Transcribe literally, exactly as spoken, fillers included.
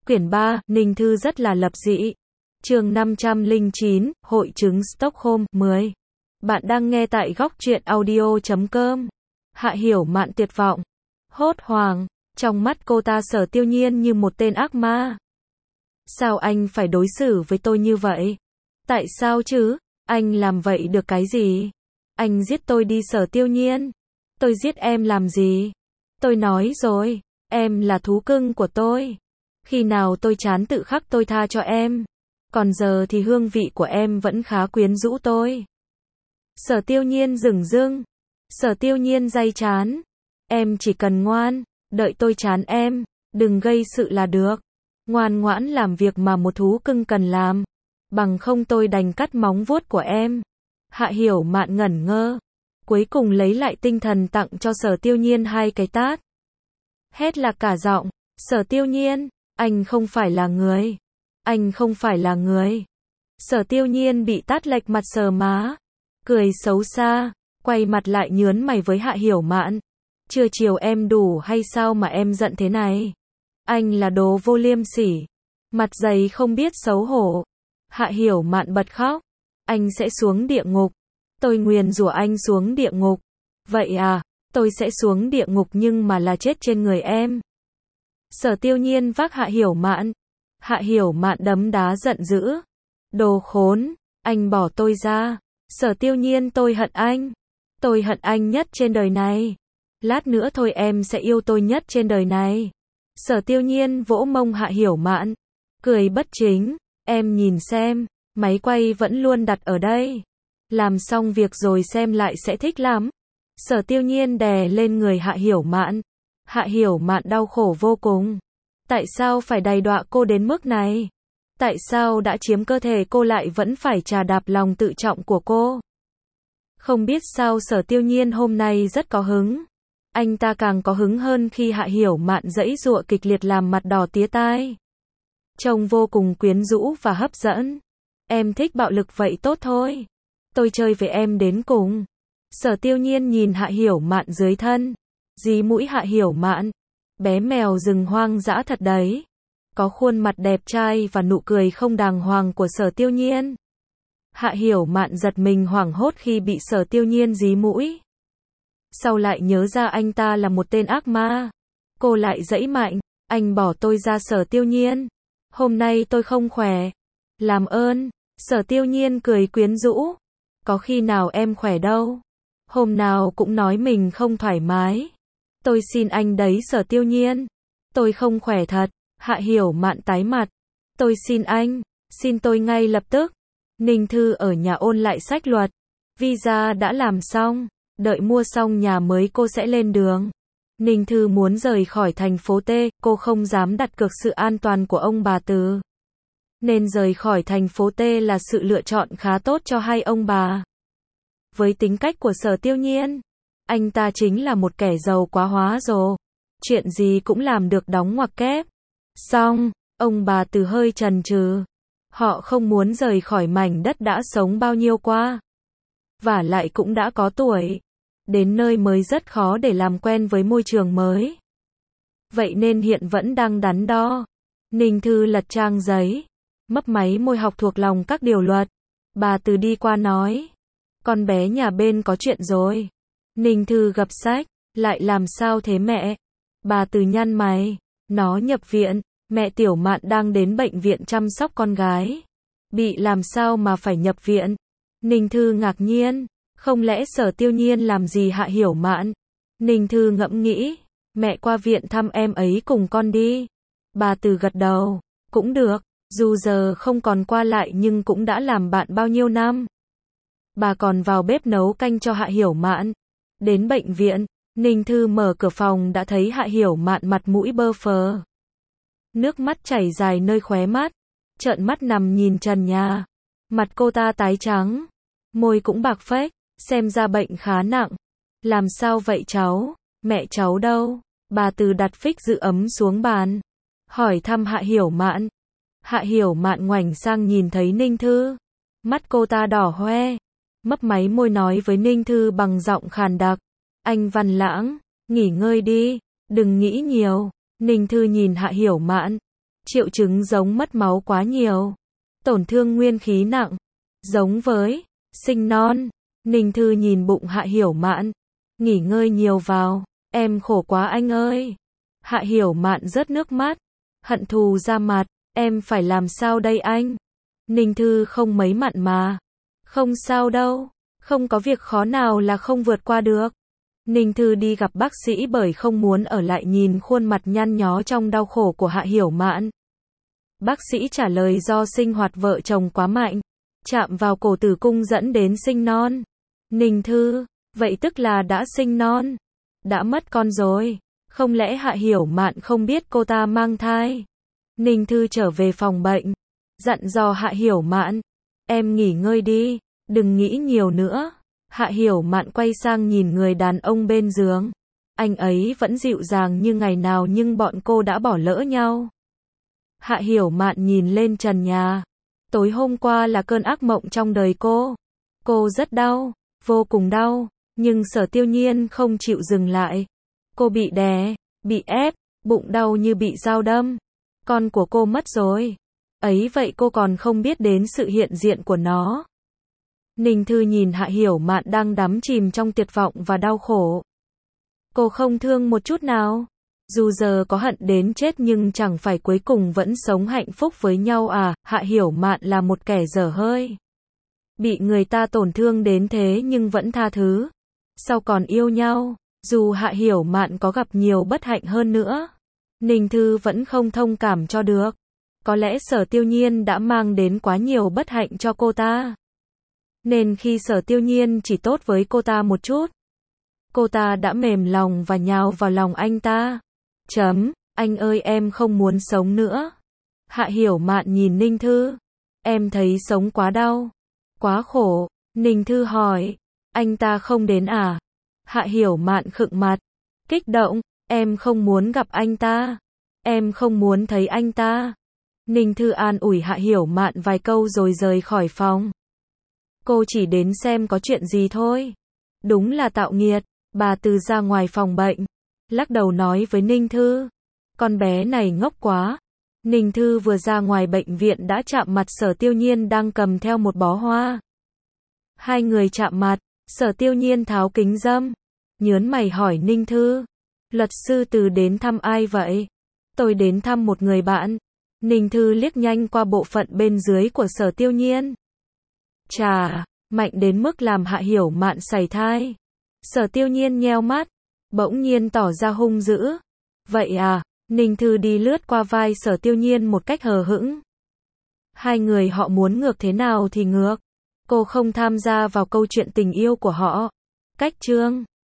Quyển ba, Ninh Thư rất là lập dị. Chương năm trăm lẻ chín, Hội chứng Stockholm, mười. Bạn đang nghe tại góc truyện audio chấm com. Hạ Hiểu Mạn tuyệt vọng, hốt hoảng, trong mắt cô ta Sở Tiêu Nhiên như một tên ác ma. Sao anh phải đối xử với tôi như vậy? Tại sao chứ? Anh làm vậy được cái gì? Anh giết tôi đi Sở Tiêu Nhiên. Tôi giết em làm gì? Tôi nói rồi, em là thú cưng của tôi. Khi nào tôi chán tự khắc tôi tha cho em. Còn giờ thì hương vị của em vẫn khá quyến rũ tôi. Sở Tiêu Nhiên dửng dưng. Sở Tiêu Nhiên day chán. Em chỉ cần ngoan, đợi tôi chán em, đừng gây sự là được. Ngoan ngoãn làm việc mà một thú cưng cần làm. Bằng không tôi đành cắt móng vuốt của em. Hạ Hiểu Mạn ngẩn ngơ. Cuối cùng lấy lại tinh thần tặng cho Sở Tiêu Nhiên hai cái tát. Hét là cả giọng. Sở Tiêu Nhiên, anh không phải là người. Anh không phải là người. Sở Tiêu Nhiên bị tát lệch mặt sờ má. Cười xấu xa, quay mặt lại nhớn mày với Hạ Hiểu Mạn. Chưa chiều em đủ hay sao mà em giận thế này? Anh là đồ vô liêm sỉ. Mặt dày không biết xấu hổ. Hạ Hiểu Mạn bật khóc. Anh sẽ xuống địa ngục. Tôi nguyền rủa anh xuống địa ngục. Vậy à, tôi sẽ xuống địa ngục nhưng mà là chết trên người em. Sở Tiêu Nhiên vác Hạ Hiểu Mạn. Hạ Hiểu Mạn đấm đá giận dữ. Đồ khốn, anh bỏ tôi ra. Sở Tiêu Nhiên, tôi hận anh. Tôi hận anh nhất trên đời này. Lát nữa thôi em sẽ yêu tôi nhất trên đời này. Sở Tiêu Nhiên vỗ mông Hạ Hiểu Mạn. Cười bất chính. Em nhìn xem, máy quay vẫn luôn đặt ở đây. Làm xong việc rồi xem lại sẽ thích lắm. Sở Tiêu Nhiên đè lên người Hạ Hiểu Mạn. Hạ Hiểu Mạn đau khổ vô cùng. Tại sao phải đày đọa cô đến mức này? Tại sao đã chiếm cơ thể cô lại vẫn phải trà đạp lòng tự trọng của cô? Không biết sao Sở Tiêu Nhiên hôm nay rất có hứng. Anh ta càng có hứng hơn khi Hạ Hiểu Mạn giãy giụa kịch liệt làm mặt đỏ tía tai. Trông vô cùng quyến rũ và hấp dẫn. Em thích bạo lực vậy tốt thôi. Tôi chơi với em đến cùng. Sở Tiêu Nhiên nhìn Hạ Hiểu Mạn dưới thân. Dí mũi Hạ Hiểu Mạn. Bé mèo rừng hoang dã thật đấy. Có khuôn mặt đẹp trai và nụ cười không đàng hoàng của Sở Tiêu Nhiên. Hạ Hiểu Mạn giật mình hoảng hốt khi bị Sở Tiêu Nhiên dí mũi. Sau lại nhớ ra anh ta là một tên ác ma. Cô lại giãy mạnh. Anh bỏ tôi ra Sở Tiêu Nhiên. Hôm nay tôi không khỏe. Làm ơn. Sở Tiêu Nhiên cười quyến rũ. Có khi nào em khỏe đâu. Hôm nào cũng nói mình không thoải mái. Tôi xin anh đấy Sở Tiêu Nhiên. Tôi không khỏe thật. Hạ Hiểu Mạn tái mặt. Tôi xin anh. Xin tôi ngay lập tức. Ninh Thư ở nhà ôn lại sách luật. Visa đã làm xong. Đợi mua xong nhà mới cô sẽ lên đường. Ninh Thư muốn rời khỏi thành phố T. Cô không dám đặt cược sự an toàn của ông bà Từ. Nên rời khỏi thành phố T là sự lựa chọn khá tốt cho hai ông bà. Với tính cách của Sở Tiêu Nhiên, anh ta chính là một kẻ giàu quá hóa rồ. Chuyện gì cũng làm được đóng ngoặc kép. Xong, ông bà Từ hơi chần chừ. Họ không muốn rời khỏi mảnh đất đã sống bao nhiêu qua. Và lại cũng đã có tuổi. Đến nơi mới rất khó để làm quen với môi trường mới. Vậy nên hiện vẫn đang đắn đo. Ninh Thư lật trang giấy. Mấp máy môi học thuộc lòng các điều luật. Bà Từ đi qua nói. Con bé nhà bên có chuyện rồi. Ninh Thư gập sách. Lại làm sao thế mẹ? Bà Từ nhăn mày. Nó nhập viện. Mẹ Tiểu Mạn đang đến bệnh viện chăm sóc con gái. Bị làm sao mà phải nhập viện? Ninh Thư ngạc nhiên. Không lẽ Sở Tiêu Nhiên làm gì Hạ Hiểu Mạn? Ninh Thư ngẫm nghĩ. Mẹ qua viện thăm em ấy cùng con đi. Bà Từ gật đầu. Cũng được. Dù giờ không còn qua lại nhưng cũng đã làm bạn bao nhiêu năm. Bà còn vào bếp nấu canh cho Hạ Hiểu Mạn. Đến bệnh viện, Ninh Thư mở cửa phòng đã thấy Hạ Hiểu Mạn mặt mũi bơ phờ. Nước mắt chảy dài nơi khóe mắt. Trợn mắt nằm nhìn trần nhà. Mặt cô ta tái trắng. Môi cũng bạc phách. Xem ra bệnh khá nặng. Làm sao vậy cháu? Mẹ cháu đâu? Bà Từ đặt phích giữ ấm xuống bàn. Hỏi thăm Hạ Hiểu Mạn. Hạ Hiểu Mạn ngoảnh sang nhìn thấy Ninh Thư. Mắt cô ta đỏ hoe. Mấp máy môi nói với Ninh Thư bằng giọng khàn đặc. Anh Văn Lãng, nghỉ ngơi đi, đừng nghĩ nhiều. Ninh Thư nhìn Hạ Hiểu Mạn. Triệu chứng giống mất máu quá nhiều. Tổn thương nguyên khí nặng. Giống với sinh non. Ninh Thư nhìn bụng Hạ Hiểu Mạn. Nghỉ ngơi nhiều vào. Em khổ quá anh ơi. Hạ Hiểu Mạn rớt nước mắt. Hận thù ra mặt. Em phải làm sao đây anh? Ninh Thư không mấy mặn mà. Không sao đâu. Không có việc khó nào là không vượt qua được. Ninh Thư đi gặp bác sĩ bởi không muốn ở lại nhìn khuôn mặt nhăn nhó trong đau khổ của Hạ Hiểu Mạn. Bác sĩ trả lời do sinh hoạt vợ chồng quá mạnh, chạm vào cổ tử cung dẫn đến sinh non. Ninh Thư, vậy tức là đã sinh non, đã mất con rồi. Không lẽ Hạ Hiểu Mạn không biết cô ta mang thai? Ninh Thư trở về phòng bệnh, dặn dò Hạ Hiểu Mạn, em nghỉ ngơi đi, đừng nghĩ nhiều nữa. Hạ Hiểu Mạn quay sang nhìn người đàn ông bên giường. Anh ấy vẫn dịu dàng như ngày nào nhưng bọn cô đã bỏ lỡ nhau. Hạ Hiểu Mạn nhìn lên trần nhà. Tối hôm qua là cơn ác mộng trong đời cô. Cô rất đau, vô cùng đau, nhưng Sở Tiêu Nhiên không chịu dừng lại. Cô bị đè, bị ép, bụng đau như bị dao đâm. Con của cô mất rồi. Ấy vậy cô còn không biết đến sự hiện diện của nó. Ninh Thư nhìn Hạ Hiểu Mạn đang đắm chìm trong tuyệt vọng và đau khổ. Cô không thương một chút nào. Dù giờ có hận đến chết nhưng chẳng phải cuối cùng vẫn sống hạnh phúc với nhau à? Hạ Hiểu Mạn là một kẻ dở hơi. Bị người ta tổn thương đến thế nhưng vẫn tha thứ. Sau còn yêu nhau. Dù Hạ Hiểu Mạn có gặp nhiều bất hạnh hơn nữa, Ninh Thư vẫn không thông cảm cho được. Có lẽ Sở Tiêu Nhiên đã mang đến quá nhiều bất hạnh cho cô ta. Nên khi Sở Tiêu Nhiên chỉ tốt với cô ta một chút, cô ta đã mềm lòng và nhào vào lòng anh ta. Chấm, anh ơi em không muốn sống nữa. Hạ Hiểu Mạn nhìn Ninh Thư. Em thấy sống quá đau, quá khổ. Ninh Thư hỏi, anh ta không đến à? Hạ Hiểu Mạn khựng mặt, kích động, em không muốn gặp anh ta. Em không muốn thấy anh ta. Ninh Thư an ủi Hạ Hiểu Mạn vài câu rồi rời khỏi phòng. Cô chỉ đến xem có chuyện gì thôi. Đúng là tạo nghiệt. Bà Từ ra ngoài phòng bệnh, lắc đầu nói với Ninh Thư. Con bé này ngốc quá. Ninh Thư vừa ra ngoài bệnh viện đã chạm mặt Sở Tiêu Nhiên đang cầm theo một bó hoa. Hai người chạm mặt, Sở Tiêu Nhiên tháo kính râm, nhớn mày hỏi Ninh Thư. Luật sư Từ đến thăm ai vậy? Tôi đến thăm một người bạn. Ninh Thư liếc nhanh qua bộ phận bên dưới của Sở Tiêu Nhiên. Chà, mạnh đến mức làm Hạ Hiểu Mạn sảy thai. Sở Tiêu Nhiên nheo mắt, bỗng nhiên tỏ ra hung dữ. Vậy à? Ninh Thư đi lướt qua vai Sở Tiêu Nhiên một cách hờ hững. Hai người họ muốn ngược thế nào thì ngược. Cô không tham gia vào câu chuyện tình yêu của họ. Cách chương